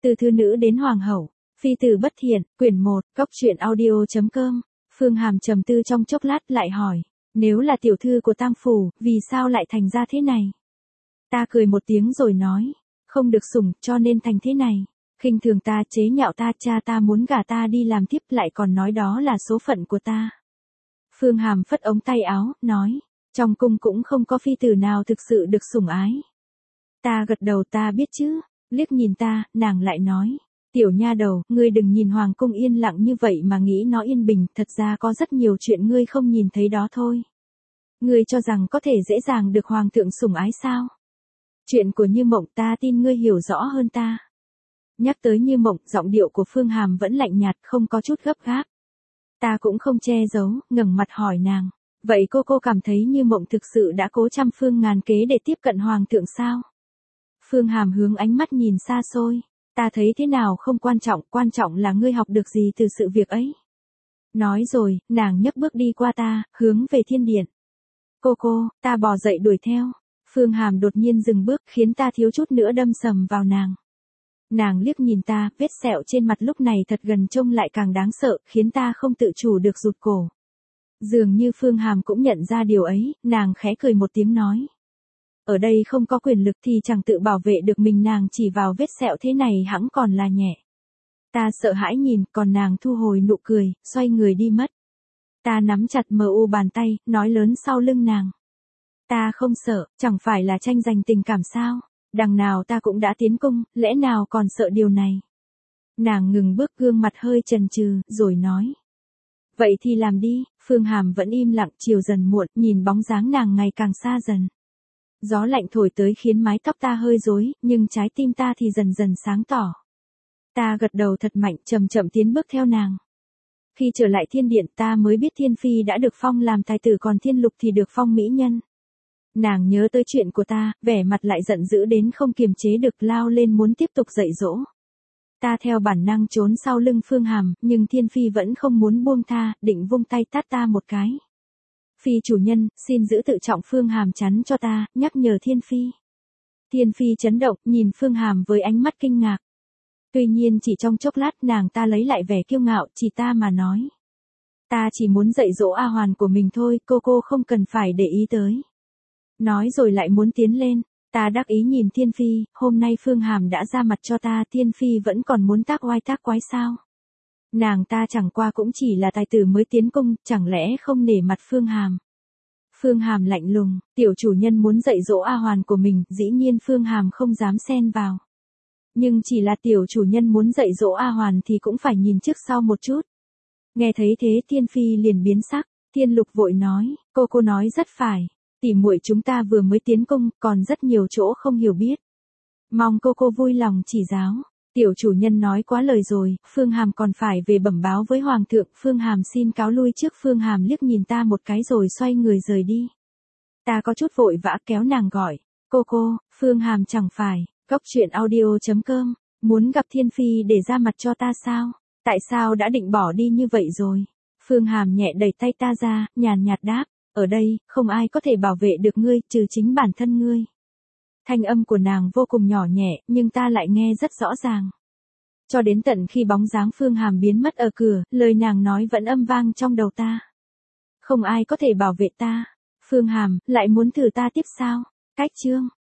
Từ thư nữ đến hoàng hậu, phi tử bất thiện, quyển 1, cốc truyện audio.com. Phương Hàm trầm tư trong chốc lát lại hỏi, nếu là tiểu thư của Tam phủ, vì sao lại thành ra thế này? Ta cười một tiếng rồi nói, không được sủng cho nên thành thế này. Khinh thường ta, chế nhạo ta, cha ta muốn gả ta đi làm thiếp lại còn nói đó là số phận của ta. Phương Hàm phất ống tay áo, nói, trong cung cũng không có phi tử nào thực sự được sủng ái. Ta gật đầu, ta biết chứ, liếc nhìn ta, nàng lại nói, tiểu nha đầu, ngươi đừng nhìn hoàng cung yên lặng như vậy mà nghĩ nó yên bình, thật ra có rất nhiều chuyện ngươi không nhìn thấy đó thôi. Ngươi cho rằng có thể dễ dàng được hoàng thượng sủng ái sao? Chuyện của Như Mộng ta tin ngươi hiểu rõ hơn ta. Nhắc tới Như Mộng, giọng điệu của Phương Hàm vẫn lạnh nhạt, không có chút gấp gáp. Ta cũng không che giấu, ngẩng mặt hỏi nàng, vậy cô cảm thấy Như Mộng thực sự đã cố trăm phương ngàn kế để tiếp cận hoàng thượng sao? Phương Hàm hướng ánh mắt nhìn xa xôi, ta thấy thế nào không quan trọng là ngươi học được gì từ sự việc ấy. Nói rồi, nàng nhấc bước đi qua ta, hướng về thiên điện. Cô, ta bò dậy đuổi theo. Phương Hàm đột nhiên dừng bước khiến ta thiếu chút nữa đâm sầm vào nàng. Nàng liếc nhìn ta, vết sẹo trên mặt lúc này thật gần trông lại càng đáng sợ, khiến ta không tự chủ được rụt cổ. Dường như Phương Hàm cũng nhận ra điều ấy, nàng khẽ cười một tiếng nói. Ở đây không có quyền lực thì chẳng tự bảo vệ được mình, nàng chỉ vào vết sẹo thế này hẵng còn là nhẹ. Ta sợ hãi nhìn, còn nàng thu hồi nụ cười, xoay người đi mất. Ta nắm chặt bàn tay, nói lớn sau lưng nàng. Ta không sợ, chẳng phải là tranh giành tình cảm sao? Đằng nào ta cũng đã tiến cung, lẽ nào còn sợ điều này? Nàng ngừng bước, gương mặt hơi chần chừ, rồi nói. Vậy thì làm đi. Phương Hàm vẫn im lặng, chiều dần muộn, nhìn bóng dáng nàng ngày càng xa dần. Gió lạnh thổi tới khiến mái tóc ta hơi rối, nhưng trái tim ta thì dần dần sáng tỏ. Ta gật đầu thật mạnh, chậm chậm tiến bước theo nàng. Khi trở lại thiên điện ta mới biết Thiên Phi đã được phong làm thái tử, còn Thiên Lục thì được phong mỹ nhân. Nàng nhớ tới chuyện của ta, vẻ mặt lại giận dữ đến không kiềm chế được, lao lên muốn tiếp tục dạy dỗ. Ta theo bản năng trốn sau lưng Phương Hàm, nhưng Thiên Phi vẫn không muốn buông tha, định vung tay tát ta một cái. Phi chủ nhân, xin giữ tự trọng. Phương Hàm chắn cho ta, nhắc nhở Thiên Phi. Thiên Phi chấn động, nhìn Phương Hàm với ánh mắt kinh ngạc. Tuy nhiên chỉ trong chốc lát nàng ta lấy lại vẻ kiêu ngạo, chỉ ta mà nói. Ta chỉ muốn dạy dỗ A Hoàn của mình thôi, cô không cần phải để ý tới. Nói rồi lại muốn tiến lên, ta đắc ý nhìn Thiên Phi, hôm nay Phương Hàm đã ra mặt cho ta, Thiên Phi vẫn còn muốn tác oai tác quái sao? Nàng ta chẳng qua cũng chỉ là tài tử mới tiến cung, chẳng lẽ không nể mặt Phương Hàm? Phương Hàm lạnh lùng, tiểu chủ nhân muốn dạy dỗ A Hoàn của mình, dĩ nhiên Phương Hàm không dám xen vào. Nhưng chỉ là tiểu chủ nhân muốn dạy dỗ A Hoàn thì cũng phải nhìn trước sau một chút. Nghe thấy thế Thiên Phi liền biến sắc, Thiên Lục vội nói, cô nói rất phải, tỉ muội chúng ta vừa mới tiến cung, còn rất nhiều chỗ không hiểu biết. Mong cô vui lòng chỉ giáo. Tiểu chủ nhân nói quá lời rồi, Phương Hàm còn phải về bẩm báo với hoàng thượng. Phương Hàm xin cáo lui trước. Phương Hàm liếc nhìn ta một cái rồi xoay người rời đi. Ta có chút vội vã kéo nàng gọi, cô, Phương Hàm chẳng phải, cốc truyện audio.com, muốn gặp Thiên Phi để ra mặt cho ta sao? Tại sao đã định bỏ đi như vậy rồi? Phương Hàm nhẹ đẩy tay ta ra, nhàn nhạt đáp, ở đây, không ai có thể bảo vệ được ngươi, trừ chính bản thân ngươi. Thanh âm của nàng vô cùng nhỏ nhẹ, nhưng ta lại nghe rất rõ ràng. Cho đến tận khi bóng dáng Phương Hàm biến mất ở cửa, lời nàng nói vẫn âm vang trong đầu ta. Không ai có thể bảo vệ ta. Phương Hàm, lại muốn thử ta tiếp sao? Cách chương.